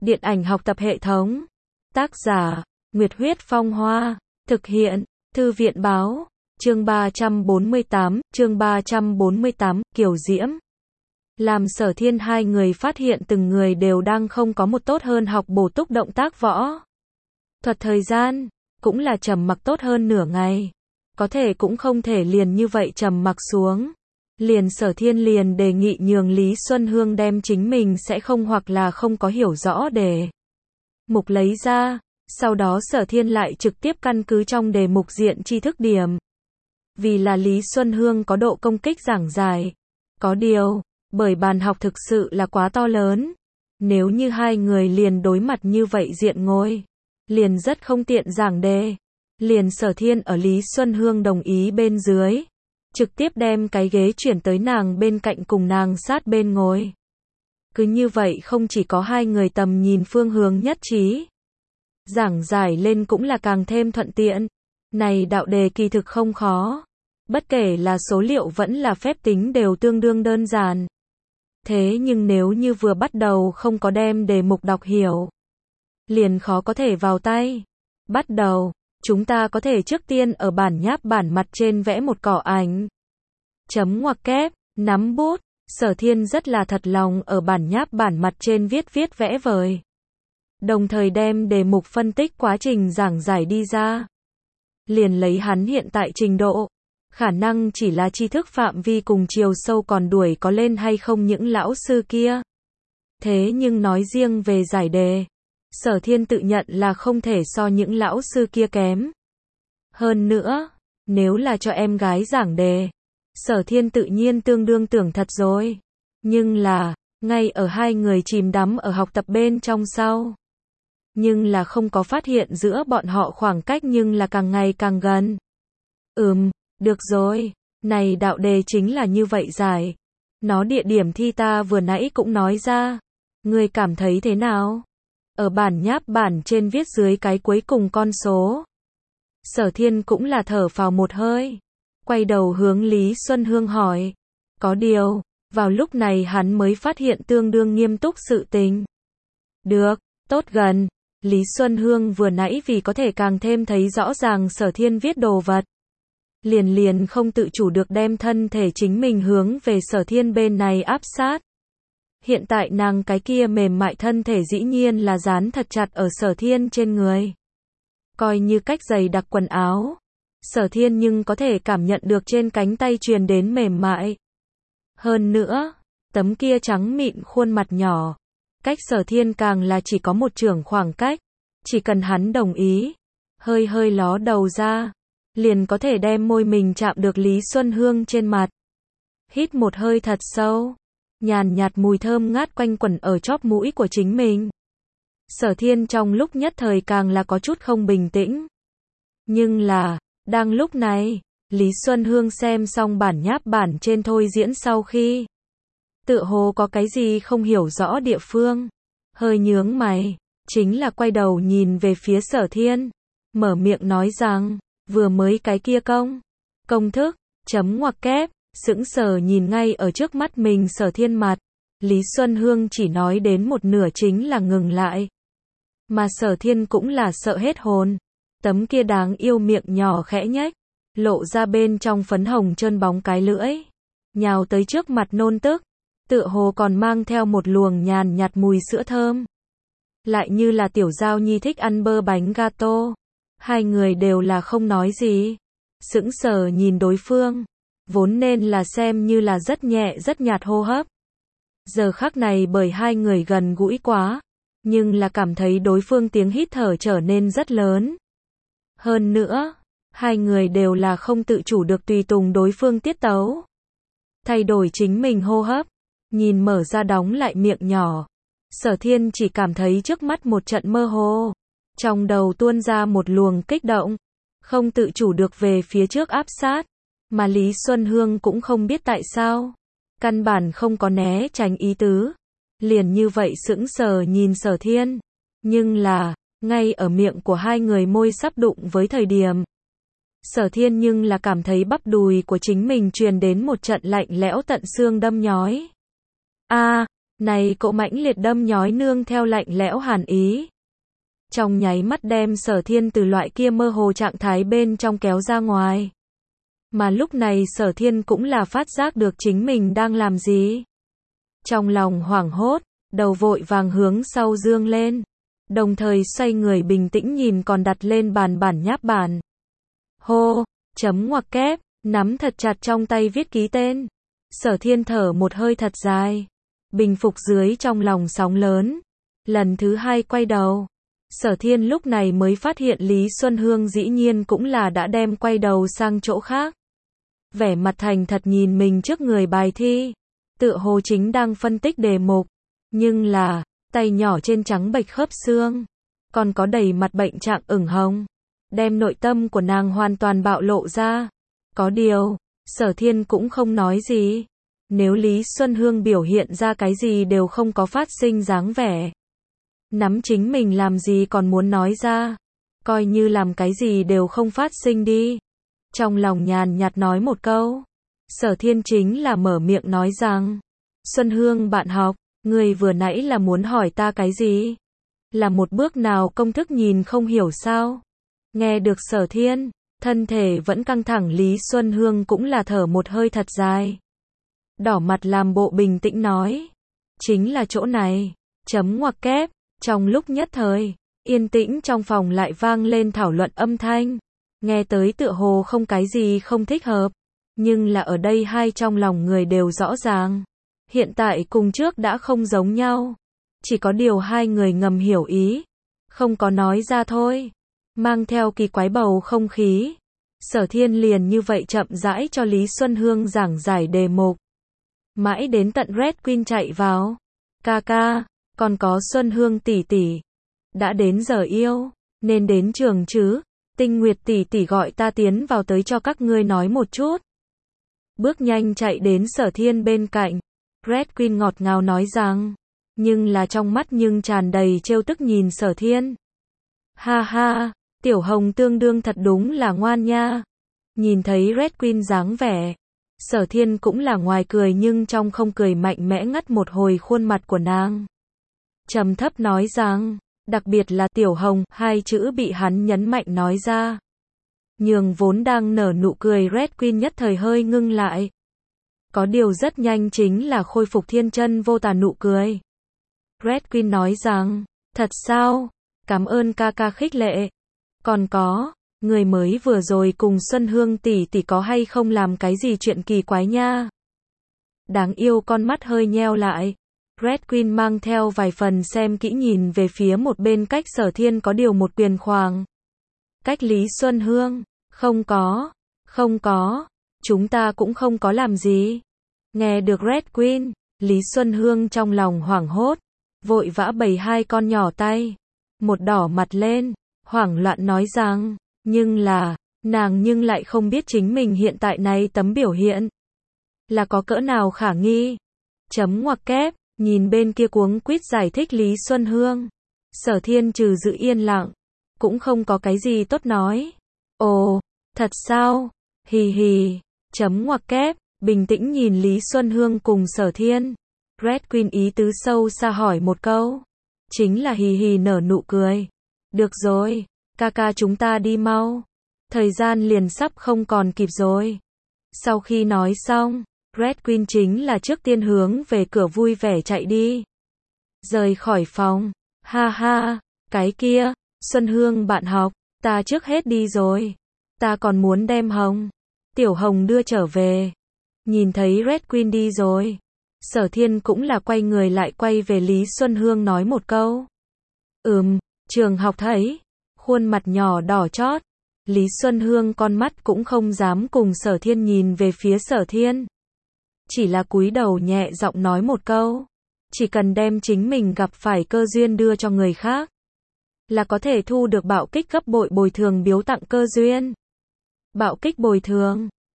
Điện ảnh học tập hệ thống. Tác giả, Nguyệt Huyết Phong Hoa. Thực hiện, Thư viện Báo. Chương 348, Kiều Diễm. Làm Sở Thiên hai người phát hiện từng người đều đang không có một tốt hơn học bổ túc động tác võ thuật thời gian, cũng là trầm mặc tốt hơn nửa ngày. Có thể cũng không thể liền như vậy trầm mặc xuống. Liền Sở Thiên liền đề nghị nhường Lý Xuân Hương đem chính mình sẽ không hoặc là không có hiểu rõ đề mục lấy ra, sau đó Sở Thiên lại trực tiếp căn cứ trong đề mục diện tri thức điểm. Vì là Lý Xuân Hương có độ công kích giảng giải. Có điều, bởi bàn học thực sự là quá to lớn. Nếu như hai người liền đối mặt như vậy diện ngồi, liền rất không tiện giảng đề. Liền Sở Thiên ở Lý Xuân Hương đồng ý bên dưới, trực tiếp đem cái ghế chuyển tới nàng bên cạnh cùng nàng sát bên ngồi. Cứ như vậy không chỉ có hai người tầm nhìn phương hướng nhất trí, giảng giải lên cũng là càng thêm thuận tiện. Này đạo đề kỳ thực không khó, bất kể là số liệu vẫn là phép tính đều tương đương đơn giản. Thế nhưng nếu như vừa bắt đầu không có đem đề mục đọc hiểu, liền khó có thể vào tay. Bắt đầu, chúng ta có thể trước tiên ở bản nháp bản mặt trên vẽ một cỏ ảnh. Chấm ngoặc kép, nắm bút, Sở Thiên rất là thật lòng ở bản nháp bản mặt trên viết vẽ vời. Đồng thời đem đề mục phân tích quá trình giảng giải đi ra. Liền lấy hắn hiện tại trình độ, khả năng chỉ là tri thức phạm vi cùng chiều sâu còn đuổi có lên hay không những lão sư kia. Thế nhưng nói riêng về giải đề, Sở Thiên tự nhận là không thể so những lão sư kia kém. Hơn nữa, nếu là cho em gái giảng đề, Sở Thiên tự nhiên tương đương tưởng thật rồi. Nhưng là, ngay ở hai người chìm đắm ở học tập bên trong sau, nhưng là không có phát hiện giữa bọn họ khoảng cách nhưng là càng ngày càng gần. Được rồi, này đạo đề chính là như vậy giải. Nó địa điểm thi ta vừa nãy cũng nói ra. Ngươi cảm thấy thế nào? Ở bản nháp bản trên viết dưới cái cuối cùng con số. Sở Thiên cũng là thở phào một hơi. Quay đầu hướng Lý Xuân Hương hỏi. Có điều, vào lúc này hắn mới phát hiện tương đương nghiêm túc sự tình. Được, tốt gần. Lý Xuân Hương vừa nãy vì có thể càng thêm thấy rõ ràng Sở Thiên viết đồ vật, liền không tự chủ được đem thân thể chính mình hướng về Sở Thiên bên này áp sát. Hiện tại nàng cái kia mềm mại thân thể dĩ nhiên là dán thật chặt ở Sở Thiên trên người. Coi như cách dày đặc quần áo, Sở Thiên nhưng có thể cảm nhận được trên cánh tay truyền đến mềm mại. Hơn nữa, tấm kia trắng mịn khuôn mặt nhỏ, cách Sở Thiên càng là chỉ có một chưởng khoảng cách, chỉ cần hắn đồng ý, hơi ló đầu ra, liền có thể đem môi mình chạm được Lý Xuân Hương trên mặt. Hít một hơi thật sâu, nhàn nhạt mùi thơm ngát quanh quẩn ở chóp mũi của chính mình. Sở Thiên trong lúc nhất thời càng là có chút không bình tĩnh. Nhưng là, đang lúc này, Lý Xuân Hương xem xong bản nháp bản trên thôi diễn sau khi, tựa hồ có cái gì không hiểu rõ địa phương, hơi nhướng mày, chính là quay đầu nhìn về phía Sở Thiên, mở miệng nói rằng, vừa mới cái kia công thức, chấm ngoặc kép, sững sờ nhìn ngay ở trước mắt mình Sở Thiên mặt, Lý Xuân Hương chỉ nói đến một nửa chính là ngừng lại. Mà Sở Thiên cũng là sợ hết hồn, tấm kia đáng yêu miệng nhỏ khẽ nhếch, lộ ra bên trong phấn hồng trơn bóng cái lưỡi, nhào tới trước mặt nôn tức, tựa hồ còn mang theo một luồng nhàn nhạt mùi sữa thơm. Lại như là tiểu giao nhi thích ăn bơ bánh gato. Hai người đều là không nói gì, sững sờ nhìn đối phương, vốn nên là xem như là rất nhẹ rất nhạt hô hấp. Giờ khắc này bởi hai người gần gũi quá, nhưng là cảm thấy đối phương tiếng hít thở trở nên rất lớn. Hơn nữa, hai người đều là không tự chủ được tùy tùng đối phương tiết tấu. Thay đổi chính mình hô hấp, nhìn mở ra đóng lại miệng nhỏ. Sở Thiên chỉ cảm thấy trước mắt một trận mơ hồ. Trong đầu tuôn ra một luồng kích động, không tự chủ được về phía trước áp sát, mà Lý Xuân Hương cũng không biết tại sao, căn bản không có né tránh ý tứ, liền như vậy sững sờ nhìn Sở Thiên, nhưng là, ngay ở miệng của hai người môi sắp đụng với thời điểm, Sở Thiên nhưng là cảm thấy bắp đùi của chính mình truyền đến một trận lạnh lẽo tận xương đâm nhói. Này cỗ mãnh liệt đâm nhói nương theo lạnh lẽo hàn ý. Trong nháy mắt đem Sở Thiên từ loại kia mơ hồ trạng thái bên trong kéo ra ngoài. Mà lúc này Sở Thiên cũng là phát giác được chính mình đang làm gì. Trong lòng hoảng hốt, đầu vội vàng hướng sau dương lên. Đồng thời xoay người bình tĩnh nhìn còn đặt lên bàn bản nháp bản. Hô, chấm ngoặc kép, nắm thật chặt trong tay viết ký tên. Sở Thiên thở một hơi thật dài. Bình phục dưới trong lòng sóng lớn. Lần thứ hai quay đầu. Sở Thiên lúc này mới phát hiện Lý Xuân Hương dĩ nhiên cũng là đã đem quay đầu sang chỗ khác. Vẻ mặt thành thật nhìn mình trước người bài thi. Tựa hồ chính đang phân tích đề mục. Nhưng là, tay nhỏ trên trắng bệch khớp xương. Còn có đầy mặt bệnh trạng ửng hồng. Đem nội tâm của nàng hoàn toàn bạo lộ ra. Có điều, Sở Thiên cũng không nói gì. Nếu Lý Xuân Hương biểu hiện ra cái gì đều không có phát sinh dáng vẻ. Nắm chính mình làm gì còn muốn nói ra. Coi như làm cái gì đều không phát sinh đi. Trong lòng nhàn nhạt nói một câu. Sở Thiên chính là mở miệng nói rằng. Xuân Hương bạn học, người vừa nãy là muốn hỏi ta cái gì? Là một bước nào công thức nhìn không hiểu sao? Nghe được Sở Thiên, thân thể vẫn căng thẳng Lý Xuân Hương cũng là thở một hơi thật dài. Đỏ mặt làm bộ bình tĩnh nói. Chính là chỗ này, chấm ngoặc kép. Trong lúc nhất thời, yên tĩnh trong phòng lại vang lên thảo luận âm thanh. Nghe tới tựa hồ không cái gì không thích hợp. Nhưng là ở đây hai trong lòng người đều rõ ràng. Hiện tại cùng trước đã không giống nhau. Chỉ có điều hai người ngầm hiểu ý. Không có nói ra thôi. Mang theo kỳ quái bầu không khí. Sở Thiên liền như vậy chậm rãi cho Lý Xuân Hương giảng giải đề mục. Mãi đến tận Red Queen chạy vào. Ca ca, còn có Xuân Hương tỷ tỷ. Đã đến giờ yêu, nên đến trường chứ. Tinh Nguyệt tỷ tỷ gọi ta tiến vào tới cho các ngươi nói một chút. Bước nhanh chạy đến Sở Thiên bên cạnh. Red Queen ngọt ngào nói rằng. Nhưng là trong mắt nhưng tràn đầy trêu tức nhìn Sở Thiên. Ha ha, Tiểu Hồng tương đương thật đúng là ngoan nha. Nhìn thấy Red Queen dáng vẻ. Sở Thiên cũng là ngoài cười nhưng trong không cười mạnh mẽ ngắt một hồi khuôn mặt của nàng. Trầm thấp nói rằng, đặc biệt là Tiểu Hồng, hai chữ bị hắn nhấn mạnh nói ra. Nhường vốn đang nở nụ cười Red Queen nhất thời hơi ngưng lại. Có điều rất nhanh chính là khôi phục thiên chân vô tà nụ cười. Red Queen nói rằng, thật sao? Cảm ơn ca ca khích lệ. Còn có, người mới vừa rồi cùng Xuân Hương tỷ tỷ có hay không làm cái gì chuyện kỳ quái nha? Đáng yêu con mắt hơi nheo lại. Red Queen mang theo vài phần xem kỹ nhìn về phía một bên cách Sở Thiên có điều một quyền khoàng. Cách Lý Xuân Hương, không có, chúng ta cũng không có làm gì. Nghe được Red Queen, Lý Xuân Hương trong lòng hoảng hốt, vội vã bày hai con nhỏ tay, một đỏ mặt lên, hoảng loạn nói rằng, nhưng là, nàng nhưng lại không biết chính mình hiện tại này tấm biểu hiện là có cỡ nào khả nghi. Chấm ngoặc kép, nhìn bên kia cuống quýt giải thích Lý Xuân Hương. Sở Thiên trừ giữ yên lặng, cũng không có cái gì tốt nói. Ồ, thật sao? Hì hì, chấm ngoặc kép, bình tĩnh nhìn Lý Xuân Hương cùng Sở Thiên. Red Queen ý tứ sâu xa hỏi một câu. Chính là hì hì nở nụ cười. Được rồi, ca ca chúng ta đi mau. Thời gian liền sắp không còn kịp rồi. Sau khi nói xong, Red Queen chính là trước tiên hướng về cửa vui vẻ chạy đi. Rời khỏi phòng. Ha ha, cái kia, Xuân Hương bạn học, ta trước hết đi rồi. Ta còn muốn đem Tiểu Hồng đưa trở về. Nhìn thấy Red Queen đi rồi. Sở Thiên cũng là quay người lại quay về Lý Xuân Hương nói một câu. Trường học thấy. Khuôn mặt nhỏ đỏ chót. Lý Xuân Hương con mắt cũng không dám cùng Sở Thiên nhìn về phía Sở Thiên. Chỉ là cúi đầu nhẹ giọng nói một câu. Chỉ cần đem chính mình gặp phải cơ duyên đưa cho người khác. Là có thể thu được bạo kích gấp bội bồi thường biếu tặng cơ duyên. Bạo kích bồi thường.